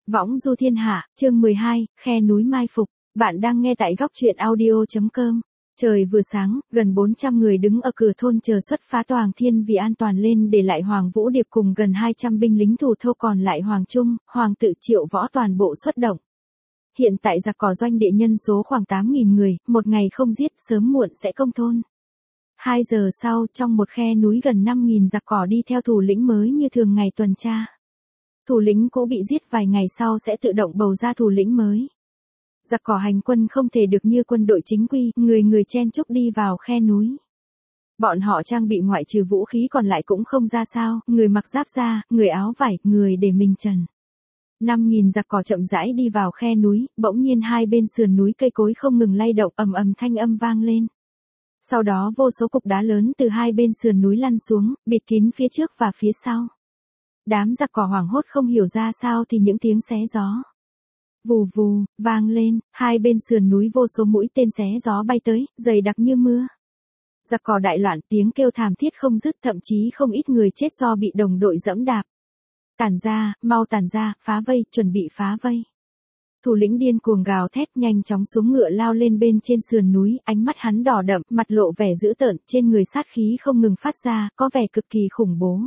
Võng du thiên hạ, chương 12, khe núi mai phục. Bạn đang nghe tại góc truyện audio.com. Trời vừa sáng, gần 400 người đứng ở cửa thôn chờ xuất phá Toàng Thiên vì an toàn lên để lại Hoàng Vũ Điệp cùng gần 200 binh lính thủ thô còn lại Hoàng Trung, Hoàng Tự Triệu Võ toàn bộ xuất động. Hiện tại giặc cỏ doanh địa nhân số khoảng 8.000 người, một ngày không giết sớm muộn sẽ công thôn. 2 giờ sau, trong một khe núi gần 5.000 giặc cỏ đi theo thủ lĩnh mới như thường ngày tuần tra. Thủ lĩnh cũ bị giết vài ngày sau sẽ tự động bầu ra thủ lĩnh mới. Giặc cỏ hành quân không thể được như quân đội chính quy, người người chen chúc đi vào khe núi. Bọn họ trang bị ngoại trừ vũ khí còn lại cũng không ra sao, người mặc giáp da, người áo vải, người để mình trần. 5.000 giặc cỏ chậm rãi đi vào khe núi, bỗng nhiên hai bên sườn núi cây cối không ngừng lay động, ầm ầm thanh âm vang lên. Sau đó vô số cục đá lớn từ hai bên sườn núi lăn xuống, bịt kín phía trước và phía sau. Đám giặc cỏ hoảng hốt không hiểu ra sao thì những tiếng xé gió vù vù vang lên, hai bên sườn núi vô số mũi tên xé gió bay tới, dày đặc như mưa. Giặc cỏ đại loạn, tiếng kêu thảm thiết không dứt, thậm chí không ít người chết do bị đồng đội giẫm đạp. Tản ra, mau tản ra, phá vây, chuẩn bị phá vây. Thủ lĩnh điên cuồng gào thét, nhanh chóng xuống ngựa lao lên bên trên sườn núi, ánh mắt hắn đỏ đậm, mặt lộ vẻ dữ tợn, trên người sát khí không ngừng phát ra, có vẻ cực kỳ khủng bố.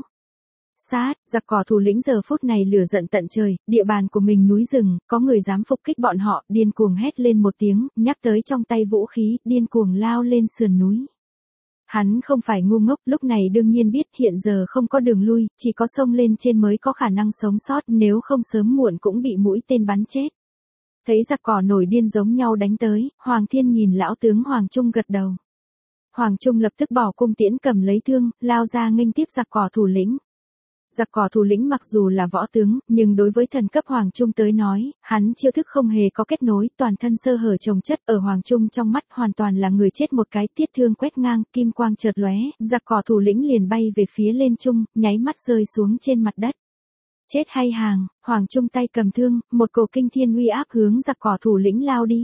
Giặc cỏ thủ lĩnh giờ phút này lửa giận tận trời, địa bàn của mình núi rừng, có người dám phục kích bọn họ, điên cuồng hét lên một tiếng, nhắc tới trong tay vũ khí, điên cuồng lao lên sườn núi. Hắn không phải ngu ngốc, lúc này đương nhiên biết hiện giờ không có đường lui, chỉ có xông lên trên mới có khả năng sống sót, nếu không sớm muộn cũng bị mũi tên bắn chết. Thấy giặc cỏ nổi điên giống nhau đánh tới, Hoàng Thiên nhìn lão tướng Hoàng Trung gật đầu. Hoàng Trung lập tức bỏ cung tiễn cầm lấy thương, lao ra nghênh tiếp giặc cỏ thủ lĩnh. Giặc cỏ thủ lĩnh mặc dù là võ tướng, nhưng đối với thần cấp Hoàng Trung tới nói, hắn chiêu thức không hề có kết nối, toàn thân sơ hở chồng chất, ở Hoàng Trung trong mắt hoàn toàn là người chết một cái, tiết thương quét ngang, kim quang chợt lóe, giặc cỏ thủ lĩnh liền bay về phía lên Trung, nháy mắt rơi xuống trên mặt đất. Chết hay hàng, Hoàng Trung tay cầm thương, một cổ kinh thiên uy áp hướng giặc cỏ thủ lĩnh lao đi.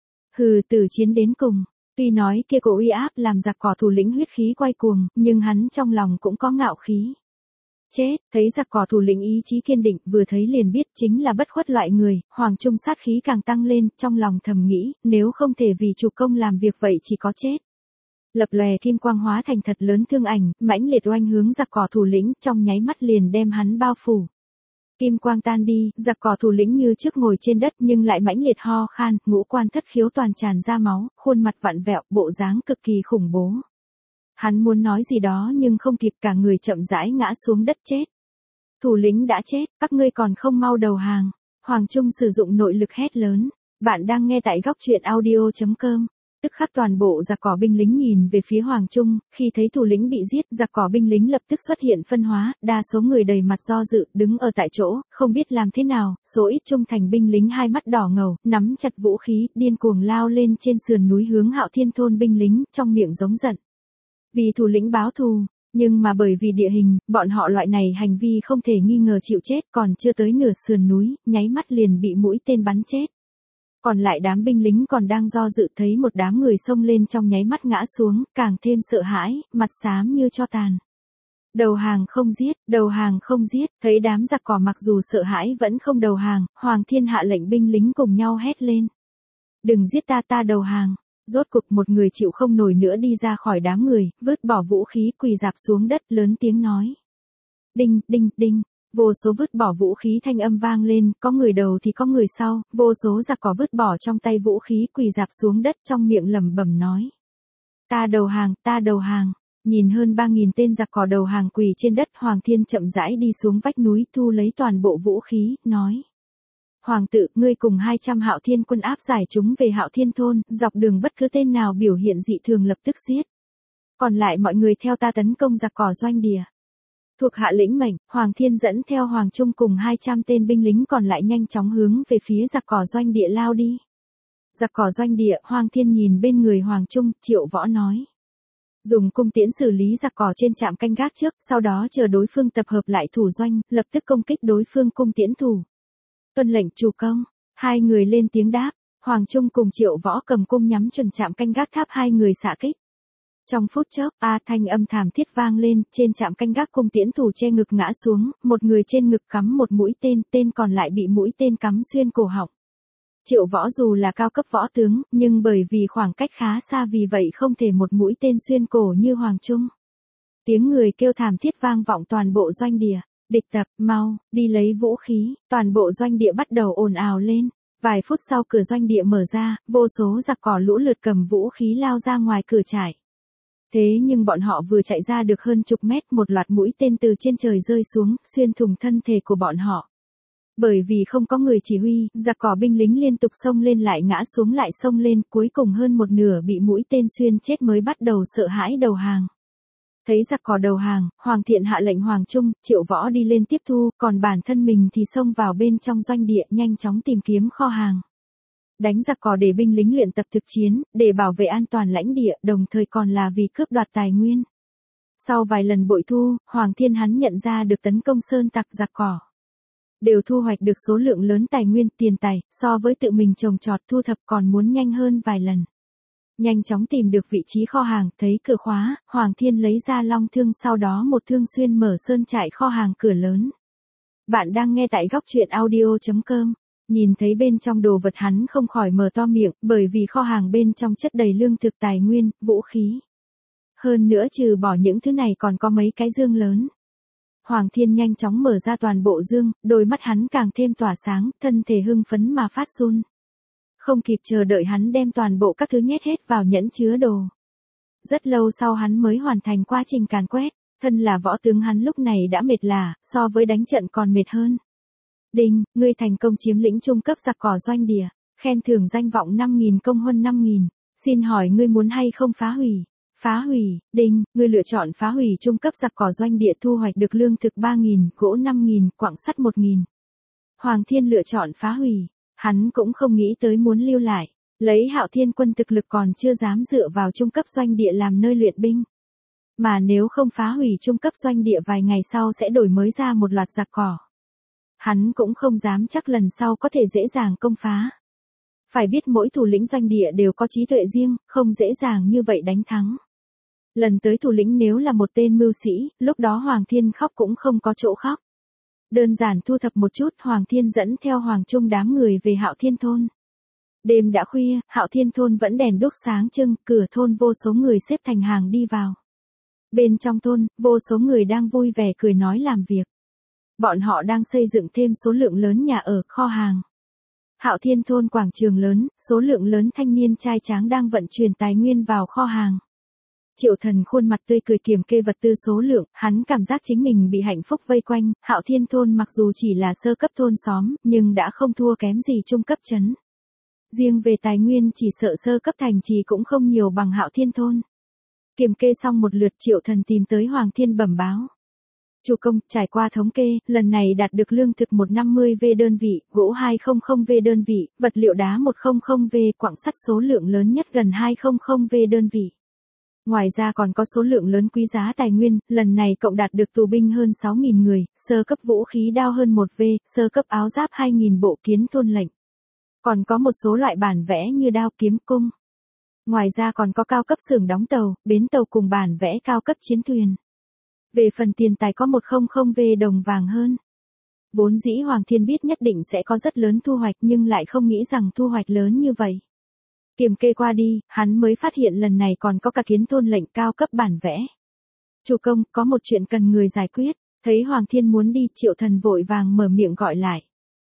Hừ, tử chiến đến cùng. Tuy nói kia cổ uy áp làm giặc cỏ thủ lĩnh huyết khí quay cuồng, nhưng hắn trong lòng cũng có ngạo khí. Chết, thấy giặc cỏ thủ lĩnh ý chí kiên định, vừa thấy liền biết chính là bất khuất loại người, Hoàng Trung sát khí càng tăng lên, trong lòng thầm nghĩ, nếu không thể vì chủ công làm việc vậy chỉ có chết. Lập lòe kim quang hóa thành thật lớn thương ảnh, mãnh liệt oanh hướng giặc cỏ thủ lĩnh, trong nháy mắt liền đem hắn bao phủ. Kim quang tan đi, giặc cỏ thủ lĩnh như trước ngồi trên đất nhưng lại mãnh liệt ho khan, ngũ quan thất khiếu toàn tràn ra máu, khuôn mặt vặn vẹo, bộ dáng cực kỳ khủng bố. Hắn muốn nói gì đó nhưng không kịp, cả người chậm rãi ngã xuống đất chết. Thủ lĩnh đã chết, các ngươi còn không mau đầu hàng. Hoàng Trung sử dụng nội lực hét lớn. Bạn đang nghe tại góc truyện audio.com. Tức khắc toàn bộ giặc cỏ binh lính nhìn về phía Hoàng Trung, khi thấy thủ lĩnh bị giết, giặc cỏ binh lính lập tức xuất hiện phân hóa, đa số người đầy mặt do dự, đứng ở tại chỗ, không biết làm thế nào, số ít trung thành binh lính hai mắt đỏ ngầu, nắm chặt vũ khí, điên cuồng lao lên trên sườn núi hướng Hạo Thiên thôn binh lính, trong miệng giống giận. Vì thủ lĩnh báo thù, nhưng mà bởi vì địa hình, bọn họ loại này hành vi không thể nghi ngờ chịu chết, còn chưa tới nửa sườn núi, nháy mắt liền bị mũi tên bắn chết. Còn lại đám binh lính còn đang do dự, thấy một đám người xông lên trong nháy mắt ngã xuống, càng thêm sợ hãi, mặt xám như tro tàn. Đầu hàng không giết, đầu hàng không giết, thấy đám giặc cỏ mặc dù sợ hãi vẫn không đầu hàng, Hoàng Thiên hạ lệnh binh lính cùng nhau hét lên. Đừng giết ta, ta đầu hàng. Rốt cuộc một người chịu không nổi nữa đi ra khỏi đám người, vứt bỏ vũ khí quỳ rạp xuống đất, lớn tiếng nói. Đinh, đinh, đinh, vô số vứt bỏ vũ khí thanh âm vang lên, có người đầu thì có người sau, vô số giặc cỏ vứt bỏ trong tay vũ khí quỳ rạp xuống đất, trong miệng lẩm bẩm nói. Ta đầu hàng, ta đầu hàng. Nhìn hơn 3.000 tên giặc cỏ đầu hàng quỳ trên đất, Hoàng Thiên chậm rãi đi xuống vách núi, thu lấy toàn bộ vũ khí, nói. Hoàng tự, ngươi cùng 200 Hạo Thiên quân áp giải chúng về Hạo Thiên thôn, dọc đường bất cứ tên nào biểu hiện dị thường lập tức giết. Còn lại mọi người theo ta tấn công giặc cỏ doanh địa. Thuộc hạ lĩnh mệnh, Hoàng Thiên dẫn theo Hoàng Trung cùng 200 tên binh lính còn lại nhanh chóng hướng về phía giặc cỏ doanh địa lao đi. Giặc cỏ doanh địa, Hoàng Thiên nhìn bên người Hoàng Trung, Triệu Võ nói. Dùng cung tiễn xử lý giặc cỏ trên trạm canh gác trước, sau đó chờ đối phương tập hợp lại thủ doanh, lập tức công kích đối phương cung tiễn thủ. Tuân lệnh chủ công, hai người lên tiếng đáp, Hoàng Trung cùng Triệu Võ cầm cung nhắm chuẩn trạm canh gác tháp hai người xạ kích. Trong phút chốc, thanh âm thảm thiết vang lên, trên trạm canh gác cung tiễn thủ che ngực ngã xuống, một người trên ngực cắm một mũi tên, tên còn lại bị mũi tên cắm xuyên cổ họng. Triệu Võ dù là cao cấp võ tướng, nhưng bởi vì khoảng cách khá xa vì vậy không thể một mũi tên xuyên cổ như Hoàng Trung. Tiếng người kêu thảm thiết vang vọng toàn bộ doanh địa. Địch tập, mau, đi lấy vũ khí, toàn bộ doanh địa bắt đầu ồn ào lên. Vài phút sau cửa doanh địa mở ra, vô số giặc cỏ lũ lượt cầm vũ khí lao ra ngoài cửa trại. Thế nhưng bọn họ vừa chạy ra được hơn chục mét, một loạt mũi tên từ trên trời rơi xuống, xuyên thủng thân thể của bọn họ. Bởi vì không có người chỉ huy, giặc cỏ binh lính liên tục xông lên lại ngã xuống lại xông lên, cuối cùng hơn một nửa bị mũi tên xuyên chết mới bắt đầu sợ hãi đầu hàng. Thấy giặc cỏ đầu hàng, Hoàng Thiện hạ lệnh Hoàng Trung, Triệu Võ đi lên tiếp thu, còn bản thân mình thì xông vào bên trong doanh địa nhanh chóng tìm kiếm kho hàng. Đánh giặc cỏ để binh lính luyện tập thực chiến, để bảo vệ an toàn lãnh địa, đồng thời còn là vì cướp đoạt tài nguyên. Sau vài lần bội thu, Hoàng Thiên hắn nhận ra được tấn công sơn tặc giặc cỏ đều thu hoạch được số lượng lớn tài nguyên tiền tài, so với tự mình trồng trọt thu thập còn muốn nhanh hơn vài lần. Nhanh chóng tìm được vị trí kho hàng, thấy cửa khóa, Hoàng Thiên lấy ra long thương, sau đó một thương xuyên mở sơn trại kho hàng cửa lớn. Bạn đang nghe tại góc truyện audio.com. Nhìn thấy bên trong đồ vật hắn không khỏi mở to miệng, bởi vì kho hàng bên trong chất đầy lương thực tài nguyên, vũ khí. Hơn nữa trừ bỏ những thứ này còn có mấy cái dương lớn. Hoàng Thiên nhanh chóng mở ra toàn bộ dương, đôi mắt hắn càng thêm tỏa sáng, thân thể hưng phấn mà phát run. Không kịp chờ đợi hắn đem toàn bộ các thứ nhét hết vào nhẫn chứa đồ. Rất lâu sau hắn mới hoàn thành quá trình càn quét, thân là võ tướng hắn lúc này đã mệt lả, so với đánh trận còn mệt hơn. Đinh, ngươi thành công chiếm lĩnh trung cấp giặc cỏ doanh địa, khen thưởng danh vọng 5.000 công huân 5.000, xin hỏi ngươi muốn hay không phá hủy? Phá hủy, đinh, ngươi lựa chọn phá hủy trung cấp giặc cỏ doanh địa thu hoạch được lương thực 3.000, gỗ 5.000, quặng sắt 1.000. Hoàng Thiên lựa chọn phá hủy, hắn cũng không nghĩ tới muốn lưu lại, lấy Hạo Thiên quân thực lực còn chưa dám dựa vào trung cấp doanh địa làm nơi luyện binh. Mà nếu không phá hủy trung cấp doanh địa vài ngày sau sẽ đổi mới ra một loạt giặc cỏ. Hắn cũng không dám chắc lần sau có thể dễ dàng công phá. Phải biết mỗi thủ lĩnh doanh địa đều có trí tuệ riêng, không dễ dàng như vậy đánh thắng. Lần tới thủ lĩnh nếu là một tên mưu sĩ, lúc đó Hoàng Thiên khóc cũng không có chỗ khóc. Đơn giản thu thập một chút, Hoàng Thiên dẫn theo Hoàng Trung đám người về Hạo Thiên thôn. Đêm đã khuya, Hạo Thiên thôn vẫn đèn đuốc sáng trưng, cửa thôn vô số người xếp thành hàng đi vào. Bên trong thôn, vô số người đang vui vẻ cười nói làm việc. Bọn họ đang xây dựng thêm số lượng lớn nhà ở, kho hàng. Hạo Thiên thôn quảng trường lớn, số lượng lớn thanh niên trai tráng đang vận chuyển tài nguyên vào kho hàng. Triệu Thần khuôn mặt tươi cười kiểm kê vật tư số lượng, hắn cảm giác chính mình bị hạnh phúc vây quanh. Hạo Thiên thôn mặc dù chỉ là sơ cấp thôn xóm, nhưng đã không thua kém gì trung cấp trấn. Riêng về tài nguyên chỉ sợ sơ cấp thành trì cũng không nhiều bằng Hạo Thiên thôn. Kiểm kê xong một lượt, Triệu Thần tìm tới Hoàng Thiên bẩm báo. Chủ công, trải qua thống kê, lần này đạt được lương thực 150V đơn vị, gỗ 200V đơn vị, vật liệu đá 100V, quặng sắt số lượng lớn nhất gần 200V đơn vị. Ngoài ra còn có số lượng lớn quý giá tài nguyên, lần này cộng đạt được tù binh hơn 6.000 người, sơ cấp vũ khí đao hơn 1V, sơ cấp áo giáp 2.000 bộ kiến thôn lệnh. Còn có một số loại bản vẽ như đao kiếm cung. Ngoài ra còn có cao cấp xưởng đóng tàu, bến tàu cùng bản vẽ cao cấp chiến thuyền. Về phần tiền tài có 100V đồng vàng hơn. Vốn dĩ Hoàng Thiên biết nhất định sẽ có rất lớn thu hoạch nhưng lại không nghĩ rằng thu hoạch lớn như vậy. Kiểm kê qua đi, hắn mới phát hiện lần này còn có cả kiến thôn lệnh cao cấp bản vẽ. Chủ công, có một chuyện cần người giải quyết. Thấy Hoàng Thiên muốn đi, Triệu Thần vội vàng mở miệng gọi lại.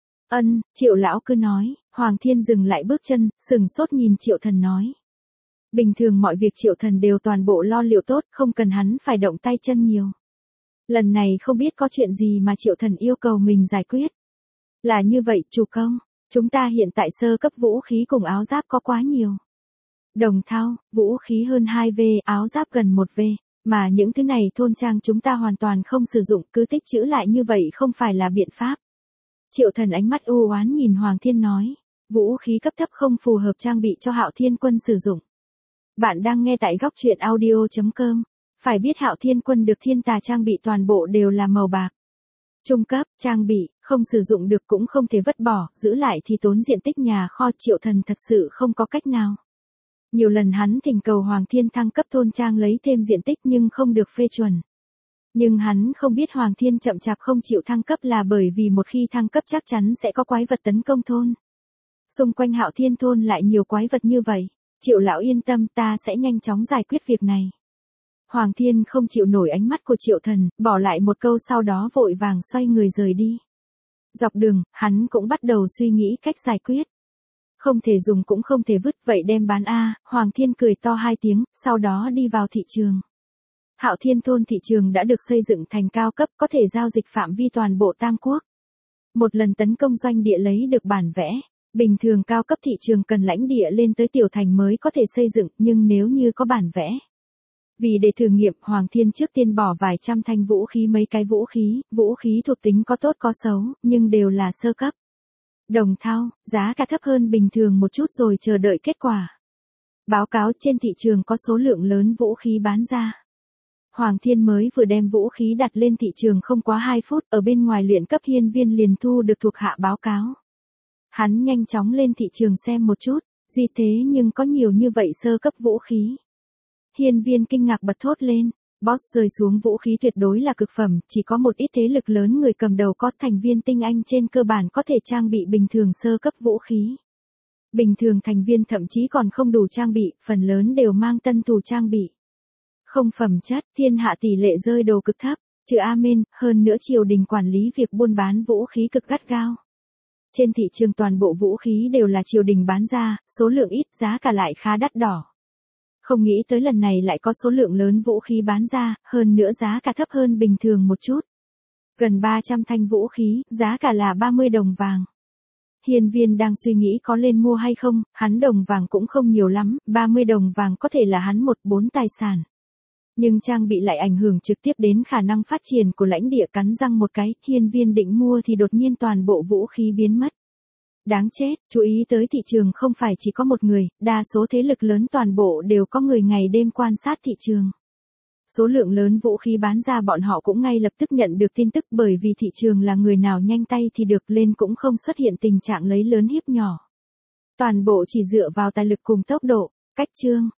Ân, Triệu lão cứ nói. Hoàng Thiên dừng lại bước chân, sừng sốt nhìn Triệu Thần nói. Bình thường mọi việc Triệu Thần đều toàn bộ lo liệu tốt, không cần hắn phải động tay chân nhiều. Lần này không biết có chuyện gì mà Triệu Thần yêu cầu mình giải quyết. Là như vậy, chủ công. Chúng ta hiện tại sơ cấp vũ khí cùng áo giáp có quá nhiều. Đồng thau, vũ khí hơn 2V, áo giáp gần 1V. Mà những thứ này thôn trang chúng ta hoàn toàn không sử dụng, cứ tích trữ lại như vậy không phải là biện pháp. Triệu Thần ánh mắt u oán nhìn Hoàng Thiên nói. Vũ khí cấp thấp không phù hợp trang bị cho Hạo Thiên quân sử dụng. Bạn đang nghe tại góc truyện audio.com. Phải biết Hạo Thiên quân được thiên tà trang bị toàn bộ đều là màu bạc. Trung cấp, trang bị, không sử dụng được cũng không thể vứt bỏ, giữ lại thì tốn diện tích nhà kho. Triệu Thần thật sự không có cách nào. Nhiều lần hắn thỉnh cầu Hoàng Thiên thăng cấp thôn trang lấy thêm diện tích nhưng không được phê chuẩn. Nhưng hắn không biết Hoàng Thiên chậm chạp không chịu thăng cấp là bởi vì một khi thăng cấp chắc chắn sẽ có quái vật tấn công thôn. Xung quanh Hạo Thiên thôn lại nhiều quái vật như vậy. Triệu lão yên tâm, ta sẽ nhanh chóng giải quyết việc này. Hoàng Thiên không chịu nổi ánh mắt của Triệu Thần, bỏ lại một câu sau đó vội vàng xoay người rời đi. Dọc đường, hắn cũng bắt đầu suy nghĩ cách giải quyết. Không thể dùng cũng không thể vứt, vậy đem bán a. Hoàng Thiên cười to 2 tiếng, sau đó đi vào thị trường. Hạo Thiên thôn thị trường đã được xây dựng thành cao cấp, có thể giao dịch phạm vi toàn bộ Tam Quốc. Một lần tấn công doanh địa lấy được bản vẽ. Bình thường cao cấp thị trường cần lãnh địa lên tới tiểu thành mới có thể xây dựng, nhưng nếu như có bản vẽ. Vì để thử nghiệm, Hoàng Thiên trước tiên bỏ vài trăm thanh vũ khí, mấy cái vũ khí thuộc tính có tốt có xấu, nhưng đều là sơ cấp. Đồng thau, giá cả thấp hơn bình thường một chút rồi chờ đợi kết quả. Báo cáo trên thị trường có số lượng lớn vũ khí bán ra. Hoàng Thiên mới vừa đem vũ khí đặt lên thị trường không quá 2 phút, ở bên ngoài luyện cấp hiên viên liền thu được thuộc hạ báo cáo. Hắn nhanh chóng lên thị trường xem một chút, gì thế nhưng có nhiều như vậy sơ cấp vũ khí. Hiên viên kinh ngạc bật thốt lên, boss rơi xuống vũ khí tuyệt đối là cực phẩm, chỉ có một ít thế lực lớn người cầm đầu có thành viên tinh anh trên cơ bản có thể trang bị bình thường sơ cấp vũ khí. Bình thường thành viên thậm chí còn không đủ trang bị, phần lớn đều mang tân thủ trang bị. Không phẩm chất, thiên hạ tỷ lệ rơi đồ cực thấp, trừ Amen, hơn nữa triều đình quản lý việc buôn bán vũ khí cực gắt gao. Trên thị trường toàn bộ vũ khí đều là triều đình bán ra, số lượng ít, giá cả lại khá đắt đỏ. Không nghĩ tới lần này lại có số lượng lớn vũ khí bán ra, hơn nữa giá cả thấp hơn bình thường một chút. Gần 300 thanh vũ khí, giá cả là 30 đồng vàng. Hiên viên đang suy nghĩ có lên mua hay không, hắn đồng vàng cũng không nhiều lắm, 30 đồng vàng có thể là hắn 1/4 tài sản. Nhưng trang bị lại ảnh hưởng trực tiếp đến khả năng phát triển của lãnh địa, cắn răng một cái, hiên viên định mua thì đột nhiên toàn bộ vũ khí biến mất. Đáng chết, chú ý tới thị trường không phải chỉ có một người, đa số thế lực lớn toàn bộ đều có người ngày đêm quan sát thị trường. Số lượng lớn vũ khí bán ra bọn họ cũng ngay lập tức nhận được tin tức, bởi vì thị trường là người nào nhanh tay thì được lên, cũng không xuất hiện tình trạng lấy lớn hiếp nhỏ. Toàn bộ chỉ dựa vào tài lực cùng tốc độ. Cách chương